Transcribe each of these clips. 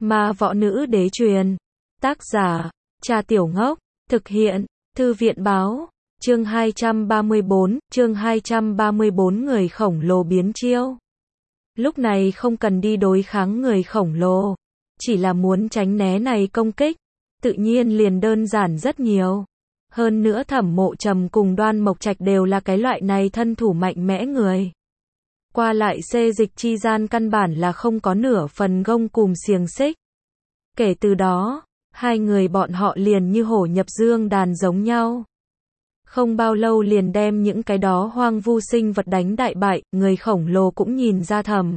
Ma võ nữ đế truyền. Tác giả, Trà Tiểu Ngốc. Thực hiện, Thư viện báo. Chương 234 người khổng lồ biến chiêu. Lúc này không cần đi đối kháng người khổng lồ, chỉ là muốn tránh né này công kích, tự nhiên liền đơn giản rất nhiều. Hơn nữa Thẩm Mộ Trầm cùng Đoan Mộc Trạch đều là cái loại này thân thủ mạnh mẽ người. Qua lại xê dịch chi gian căn bản là không có nửa phần gông cùm xiềng xích. Kể từ đó, hai người bọn họ liền như hổ nhập dương đàn giống nhau. Không bao lâu liền đem những cái đó hoang vu sinh vật đánh đại bại, người khổng lồ cũng nhìn ra Thẩm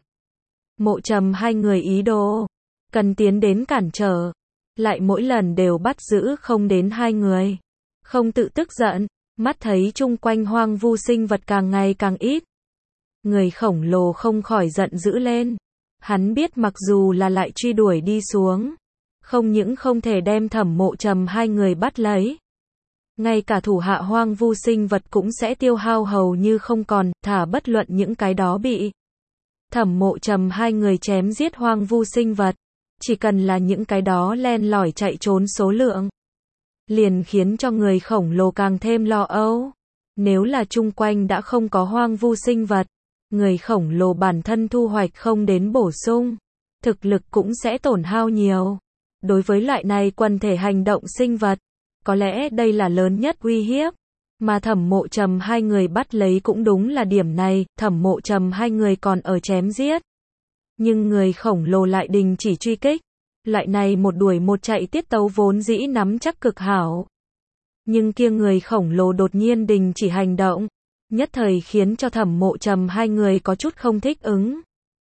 Mộ Trầm hai người ý đồ, cần tiến đến cản trở, lại mỗi lần đều bắt giữ không đến hai người. Không tự tức giận, mắt thấy chung quanh hoang vu sinh vật càng ngày càng ít. Người khổng lồ không khỏi giận dữ lên. Hắn biết mặc dù là lại truy đuổi đi xuống, không những không thể đem Thẩm Mộ Trầm hai người bắt lấy, ngay cả thủ hạ hoang vu sinh vật cũng sẽ tiêu hao hầu như không còn, thả bất luận những cái đó bị Thẩm Mộ Trầm hai người chém giết hoang vu sinh vật, chỉ cần là những cái đó len lỏi chạy trốn số lượng, liền khiến cho người khổng lồ càng thêm lo âu. Nếu là chung quanh đã không có hoang vu sinh vật, người khổng lồ bản thân thu hoạch không đến bổ sung, thực lực cũng sẽ tổn hao nhiều. Đối với loại này quần thể hành động sinh vật, có lẽ đây là lớn nhất uy hiếp, mà Thẩm Mộ Trầm hai người bắt lấy cũng đúng là điểm này. Thẩm Mộ Trầm hai người còn ở chém giết, nhưng người khổng lồ lại đình chỉ truy kích. Loại này một đuổi một chạy tiết tấu vốn dĩ nắm chắc cực hảo, nhưng kia người khổng lồ đột nhiên đình chỉ hành động, nhất thời khiến cho Thẩm Mộ Trầm hai người có chút không thích ứng.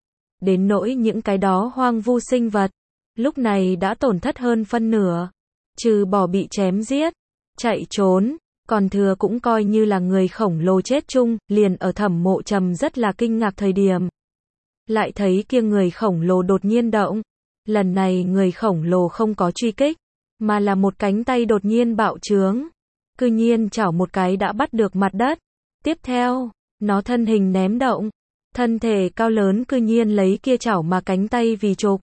Đến nỗi những cái đó hoang vu sinh vật, lúc này đã tổn thất hơn phân nửa, trừ bỏ bị chém giết, chạy trốn, còn thừa cũng coi như là người khổng lồ chết chung. Liền ở Thẩm Mộ Trầm rất là kinh ngạc thời điểm, lại thấy kia người khổng lồ đột nhiên động. Lần này người khổng lồ không có truy kích, mà là một cánh tay đột nhiên bạo trướng, cư nhiên chảo một cái đã bắt được mặt đất. Tiếp theo, nó thân hình ném động, thân thể cao lớn cư nhiên lấy kia chảo mà cánh tay vì trục,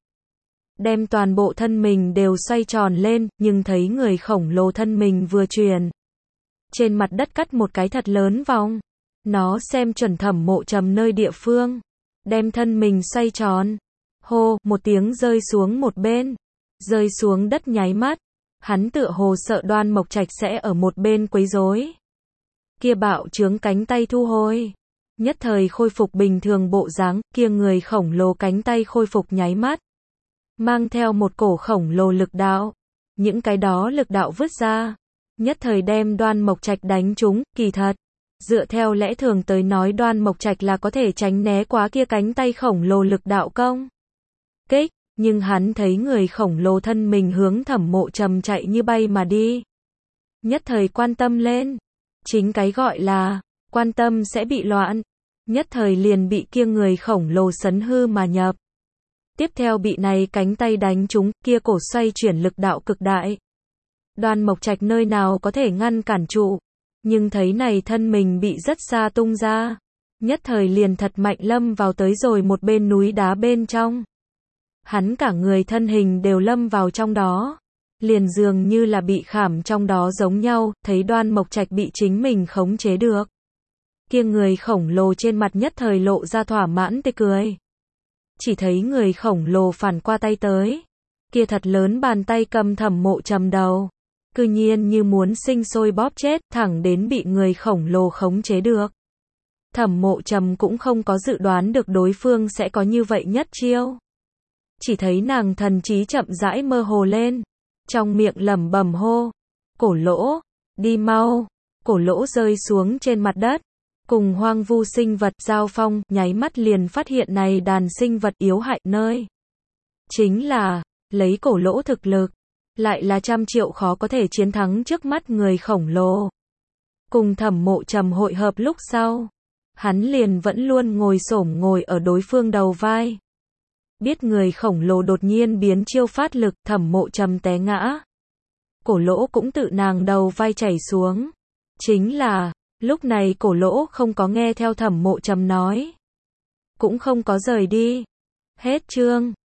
đem toàn bộ thân mình đều xoay tròn lên, nhưng thấy người khổng lồ thân mình vừa chuyển, trên mặt đất cắt một cái thật lớn vòng. Nó xem chuẩn Thẩm Mộ Trầm nơi địa phương, đem thân mình xoay tròn. Hô, một tiếng rơi xuống một bên, rơi xuống đất nháy mắt, hắn tựa hồ sợ Đoan Mộc Trạch sẽ ở một bên quấy rối. Kia bạo trướng cánh tay thu hồi, nhất thời khôi phục bình thường bộ dáng. Kia người khổng lồ cánh tay khôi phục nháy mắt, mang theo một cổ khổng lồ lực đạo, những cái đó lực đạo vứt ra, nhất thời đem Đoan Mộc Trạch đánh trúng. Kỳ thật, dựa theo lẽ thường tới nói Đoan Mộc Trạch là có thể tránh né quá kia cánh tay khổng lồ lực đạo công kích, nhưng hắn thấy người khổng lồ thân mình hướng Thẩm Mộ Trầm chạy như bay mà đi, nhất thời quan tâm lên. Chính cái gọi là quan tâm sẽ bị loạn, nhất thời liền bị kia người khổng lồ sấn hư mà nhập. Tiếp theo bị này cánh tay đánh trúng, kia cổ xoay chuyển lực đạo cực đại. Đoan Mộc Trạch nơi nào có thể ngăn cản trụ, nhưng thấy này thân mình bị rất xa tung ra, nhất thời liền thật mạnh lâm vào tới rồi một bên núi đá bên trong. Hắn cả người thân hình đều lâm vào trong đó, liền dường như là bị khảm trong đó giống nhau. Thấy Đoan Mộc Trạch bị chính mình khống chế được, kia người khổng lồ trên mặt nhất thời lộ ra thỏa mãn tươi cười. Chỉ thấy người khổng lồ phản qua tay tới, kia thật lớn bàn tay cầm Thẩm Mộ Trầm đầu, cư nhiên như muốn sinh sôi bóp chết, thẳng đến bị người khổng lồ khống chế được. Thẩm Mộ Trầm cũng không có dự đoán được đối phương sẽ có như vậy nhất chiêu. Chỉ thấy nàng thần trí chậm rãi mơ hồ lên, trong miệng lẩm bẩm hô, Cổ Lỗ, đi mau. Cổ Lỗ rơi xuống trên mặt đất, cùng hoang vu sinh vật giao phong, nháy mắt liền phát hiện này đàn sinh vật yếu hại nơi. Chính là, lấy Cổ Lỗ thực lực, lại là trăm triệu khó có thể chiến thắng trước mắt người khổng lồ. Cùng Thẩm Mộ Trầm hội hợp lúc sau, hắn liền vẫn luôn ngồi xổm ngồi ở đối phương đầu vai. Biết người khổng lồ đột nhiên biến chiêu phát lực, Thẩm Mộ Trầm té ngã. Cổ Lỗ cũng tự nàng đầu vai chảy xuống. Chính là, lúc này Cổ Lỗ không có nghe theo Thẩm Mộ Trầm nói, cũng không có rời đi. Hết chương.